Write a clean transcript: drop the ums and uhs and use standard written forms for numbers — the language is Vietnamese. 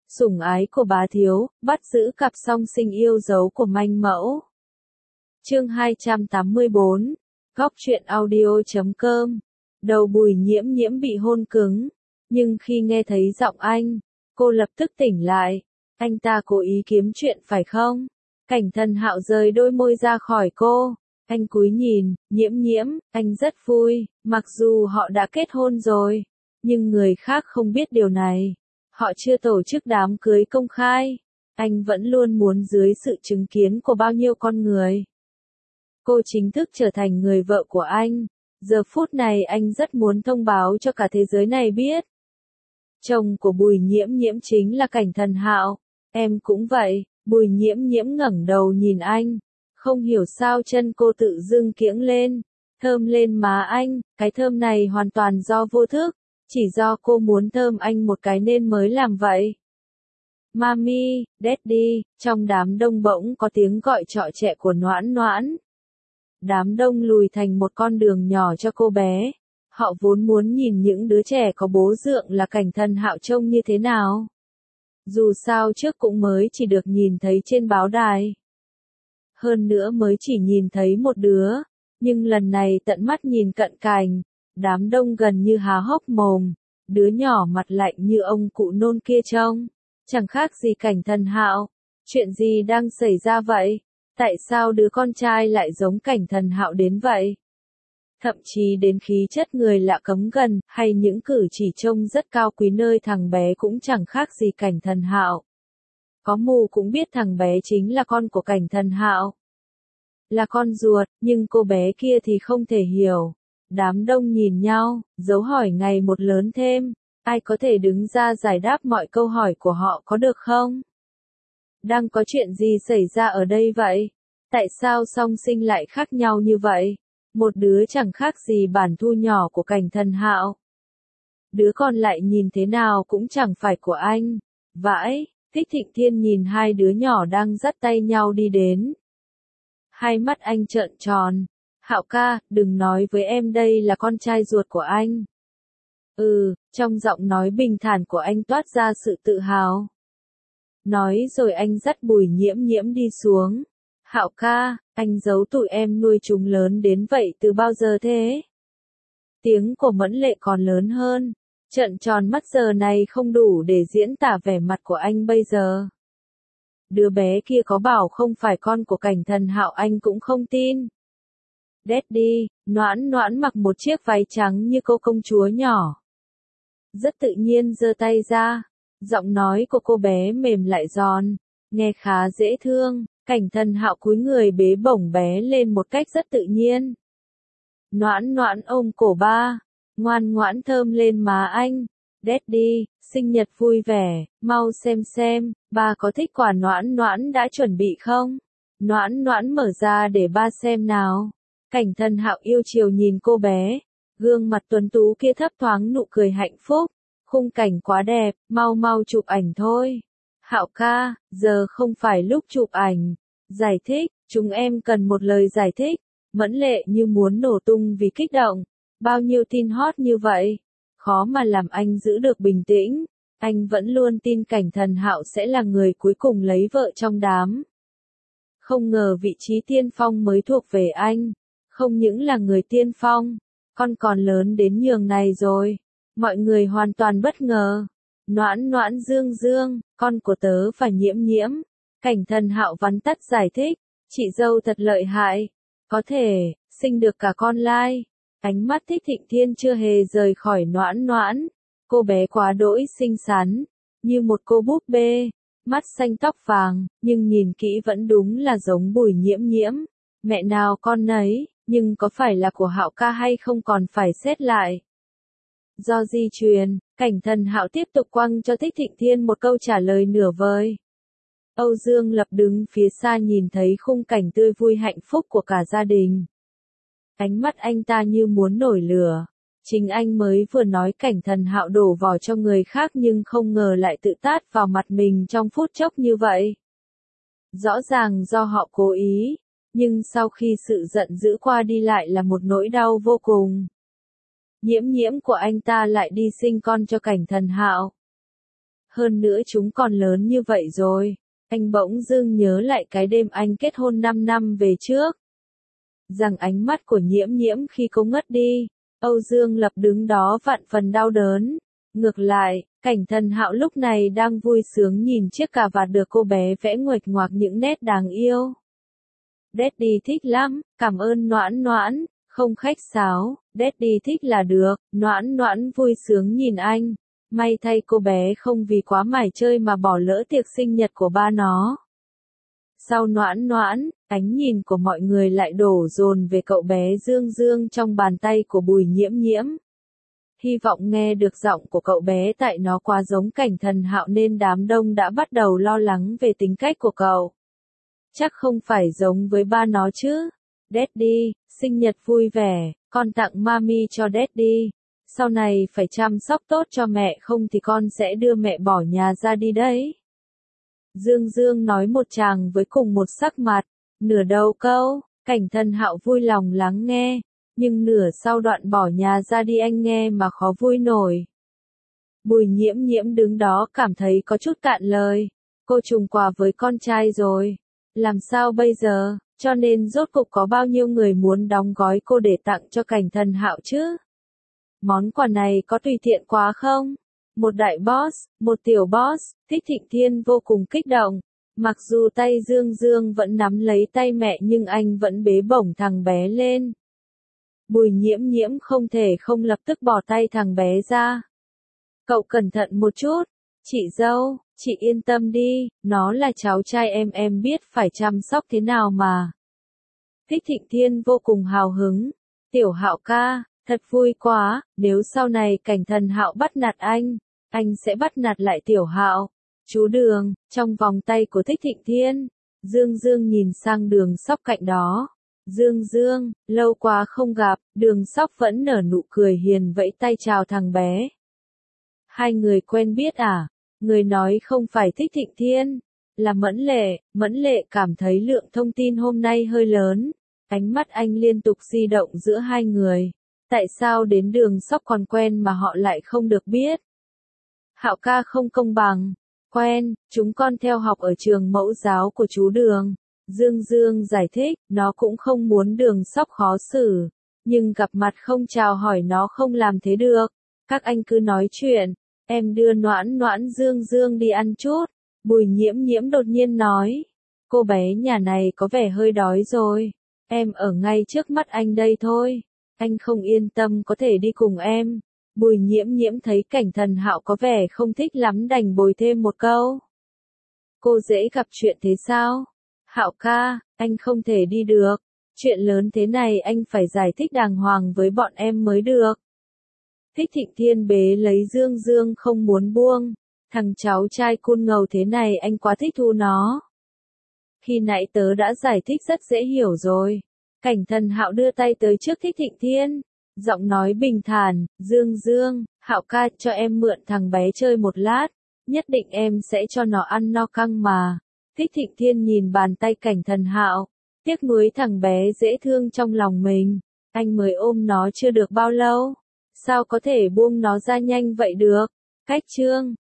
Sủng ái của bá thiếu, bắt giữ cặp song sinh yêu dấu của manh mẫu. Chương 284, Góc truyện audio.com. Đầu Bùi Nhiễm Nhiễm bị hôn cứng, nhưng khi nghe thấy giọng anh, cô lập tức tỉnh lại. Anh ta cố ý kiếm chuyện phải không? Cảnh Thần Hạo rời đôi môi ra khỏi cô. Anh cúi nhìn, Nhiễm Nhiễm, anh rất vui, mặc dù họ đã kết hôn rồi, nhưng người khác không biết điều này. Họ chưa tổ chức đám cưới công khai. Anh vẫn luôn muốn dưới sự chứng kiến của bao nhiêu con người. Cô chính thức trở thành người vợ của anh. Giờ phút này anh rất muốn thông báo cho cả thế giới này biết. Chồng của Bùi Nhiễm Nhiễm chính là Cảnh Thần Hạo. Em cũng vậy. Bùi Nhiễm Nhiễm ngẩng đầu nhìn anh. Không hiểu sao chân cô tự dưng kiễng lên. Thơm lên má anh. Cái thơm này hoàn toàn do vô thức. Chỉ do cô muốn thơm anh một cái nên mới làm vậy. Mami, Daddy, trong đám đông bỗng có tiếng gọi trọ trẻ của Noãn Noãn. Đám đông lùi thành một con đường nhỏ cho cô bé. Họ vốn muốn nhìn những đứa trẻ có bố dượng là Cảnh Thần Hạo trông như thế nào. Dù sao trước cũng mới chỉ được nhìn thấy trên báo đài. Hơn nữa mới chỉ nhìn thấy một đứa, nhưng lần này tận mắt nhìn cận cảnh. Đám đông gần như há hốc mồm, đứa nhỏ mặt lạnh như ông cụ nôn kia trông, chẳng khác gì Cảnh Thần Hạo. Chuyện gì đang xảy ra vậy? Tại sao đứa con trai lại giống Cảnh Thần Hạo đến vậy? Thậm chí đến khí chất người lạ cấm gần, hay những cử chỉ trông rất cao quý nơi thằng bé cũng chẳng khác gì Cảnh Thần Hạo. Có mù cũng biết thằng bé chính là con của Cảnh Thần Hạo. Là con ruột, nhưng cô bé kia thì không thể hiểu. Đám đông nhìn nhau, dấu hỏi ngày một lớn thêm. Ai có thể đứng ra giải đáp mọi câu hỏi của họ có được không? Đang có chuyện gì xảy ra ở đây vậy? Tại sao song sinh lại khác nhau như vậy? Một đứa chẳng khác gì bản thu nhỏ của Cảnh Thần Hạo. Đứa còn lại nhìn thế nào cũng chẳng phải của anh. Vãi, Thích Thịnh Thiên nhìn hai đứa nhỏ đang dắt tay nhau đi đến. Hai mắt anh trợn tròn. Hạo ca, đừng nói với em đây là con trai ruột của anh. Trong giọng nói bình thản của anh toát ra sự tự hào. Nói rồi anh dắt Bùi Nhiễm Nhiễm đi xuống. Hạo ca, anh giấu tụi em nuôi chúng lớn đến vậy từ bao giờ thế? Tiếng của Mẫn Lệ còn lớn hơn. Trợn tròn mắt giờ này không đủ để diễn tả vẻ mặt của anh bây giờ. Đứa bé kia có bảo không phải con của Cảnh Thần Hạo anh cũng không tin. Daddy, Noãn Noãn mặc một chiếc váy trắng như cô công chúa nhỏ. Rất tự nhiên giơ tay ra. Giọng nói của cô bé mềm lại giòn, nghe khá dễ thương. Cảnh Thần Hạo cúi người bế bổng bé lên một cách rất tự nhiên. Noãn Noãn ôm cổ ba, ngoan ngoãn thơm lên má anh. Daddy, sinh nhật vui vẻ, mau xem, ba có thích quà Noãn Noãn đã chuẩn bị không? Noãn Noãn mở ra để ba xem nào. Cảnh Thần Hạo yêu chiều nhìn cô bé, gương mặt tuấn tú kia thấp thoáng nụ cười hạnh phúc. Khung cảnh quá đẹp, mau chụp ảnh thôi. Hạo ca, giờ không phải lúc chụp ảnh. Giải thích, chúng em cần một lời giải thích. Mẫn Lệ như muốn nổ tung vì kích động. Bao nhiêu tin hot như vậy, khó mà làm anh giữ được bình tĩnh. Anh vẫn luôn tin Cảnh Thần Hạo sẽ là người cuối cùng lấy vợ trong đám. Không ngờ vị trí tiên phong mới thuộc về anh. Không những là người tiên phong, con còn lớn đến nhường này rồi. Mọi người hoàn toàn bất ngờ. Noãn Noãn Dương, con của tớ và Nhiễm Nhiễm. Cảnh Thần Hạo vắn tắt giải thích. Chị dâu thật lợi hại. Có thể, sinh được cả con lai. Ánh mắt Thích Thịnh Thiên chưa hề rời khỏi Noãn Noãn. Cô bé quá đỗi xinh xắn, như một cô búp bê. Mắt xanh tóc vàng, nhưng nhìn kỹ vẫn đúng là giống Bùi Nhiễm Nhiễm. Mẹ nào con nấy, nhưng có phải là của Hạo ca hay không còn phải xét lại. Do di truyền, Cảnh Thần Hạo tiếp tục quăng cho Thích Thịnh Thiên một câu trả lời nửa vời. Âu Dương Lập đứng phía xa nhìn thấy khung cảnh tươi vui hạnh phúc của cả gia đình. Ánh mắt anh ta như muốn nổi lửa. Chính anh mới vừa nói Cảnh Thần Hạo đổ vỏ cho người khác nhưng không ngờ lại tự tát vào mặt mình trong phút chốc như vậy. Rõ ràng do họ cố ý, nhưng sau khi sự giận dữ qua đi lại là một nỗi đau vô cùng. Nhiễm Nhiễm của anh ta lại đi sinh con cho Cảnh Thần Hạo. Hơn nữa chúng còn lớn như vậy rồi. Anh bỗng dưng nhớ lại cái đêm anh kết hôn 5 năm về trước. Rằng ánh mắt của Nhiễm Nhiễm khi cô ngất đi. Âu Dương Lập đứng đó vạn phần đau đớn. Ngược lại, Cảnh Thần Hạo lúc này đang vui sướng nhìn chiếc cà vạt được cô bé vẽ nguệch ngoạc những nét đáng yêu. Daddy thích lắm, cảm ơn Noãn Noãn, không khách sáo, Daddy thích là được. Noãn Noãn vui sướng nhìn anh. May thay cô bé không vì quá mải chơi mà bỏ lỡ tiệc sinh nhật của ba nó. Sau Noãn Noãn, ánh nhìn của mọi người lại đổ dồn về cậu bé Dương Dương trong bàn tay của Bùi Nhiễm Nhiễm. Hy vọng nghe được giọng của cậu bé tại nó quá giống Cảnh Thần Hạo nên đám đông đã bắt đầu lo lắng về tính cách của cậu. Chắc không phải giống với ba nó chứ. Daddy, sinh nhật vui vẻ, con tặng mami cho Daddy. Sau này phải chăm sóc tốt cho mẹ không thì con sẽ đưa mẹ bỏ nhà ra đi đấy. Dương Dương nói một tràng với cùng một sắc mặt, nửa đầu câu, Cảnh Thần Hạo vui lòng lắng nghe, nhưng nửa sau đoạn bỏ nhà ra đi anh nghe mà khó vui nổi. Bùi Nhiễm Nhiễm đứng đó cảm thấy có chút cạn lời, cô trùng quà với con trai rồi, làm sao bây giờ, cho nên rốt cục có bao nhiêu người muốn đóng gói cô để tặng cho Cảnh Thần Hạo chứ? Món quà này có tùy tiện quá không? Một đại boss, một tiểu boss, Thích Thịnh Thiên vô cùng kích động. Mặc dù tay Dương Dương vẫn nắm lấy tay mẹ nhưng anh vẫn bế bổng thằng bé lên. Bùi Nhiễm Nhiễm không thể không lập tức bỏ tay thằng bé ra. Cậu cẩn thận một chút. Chị dâu, chị yên tâm đi, nó là cháu trai em biết phải chăm sóc thế nào mà. Thích Thịnh Thiên vô cùng hào hứng. Tiểu Hạo ca, thật vui quá, nếu sau này Cảnh Thần Hạo bắt nạt anh sẽ bắt nạt lại Tiểu Hạo. Chú Đường, trong vòng tay của Thích Thịnh Thiên. Dương Dương nhìn sang Đường Sóc cạnh đó. Dương Dương, lâu quá không gặp, Đường Sóc vẫn nở nụ cười hiền vẫy tay chào thằng bé. Hai người quen biết à? Người nói không phải Thích Thịnh Thiên, là Mẫn Lệ cảm thấy lượng thông tin hôm nay hơi lớn. Ánh mắt anh liên tục di động giữa hai người. Tại sao đến Đường Sóc còn quen mà họ lại không được biết? Hạo ca không công bằng. Quen, chúng con theo học ở trường mẫu giáo của chú Đường. Dương Dương giải thích, nó cũng không muốn Đường Sóc khó xử. Nhưng gặp mặt không chào hỏi nó không làm thế được. Các anh cứ nói chuyện. Em đưa Noãn Noãn Dương Dương đi ăn chút. Bùi Nhiễm Nhiễm đột nhiên nói. Cô bé nhà này có vẻ hơi đói rồi. Em ở ngay trước mắt anh đây thôi. Anh không yên tâm có thể đi cùng em. Bùi Nhiễm Nhiễm thấy Cảnh Thần Hạo có vẻ không thích lắm đành bồi thêm một câu. Cô dễ gặp chuyện thế sao? Hạo ca, anh không thể đi được. Chuyện lớn thế này anh phải giải thích đàng hoàng với bọn em mới được. Thích Thịnh Thiên bế lấy Dương Dương không muốn buông. Thằng cháu trai cun ngầu thế này anh quá thích thu nó. Khi nãy tớ đã giải thích rất dễ hiểu rồi. Cảnh Thần Hạo đưa tay tới trước Thích Thịnh Thiên. Giọng nói bình thản, Dương Dương, Hạo ca cho em mượn thằng bé chơi một lát. Nhất định em sẽ cho nó ăn no căng mà. Thích Thịnh Thiên nhìn bàn tay Cảnh Thần Hạo. Tiếc nuối thằng bé dễ thương trong lòng mình. Anh mới ôm nó chưa được bao lâu. Sao có thể buông nó ra nhanh vậy được? Cách chương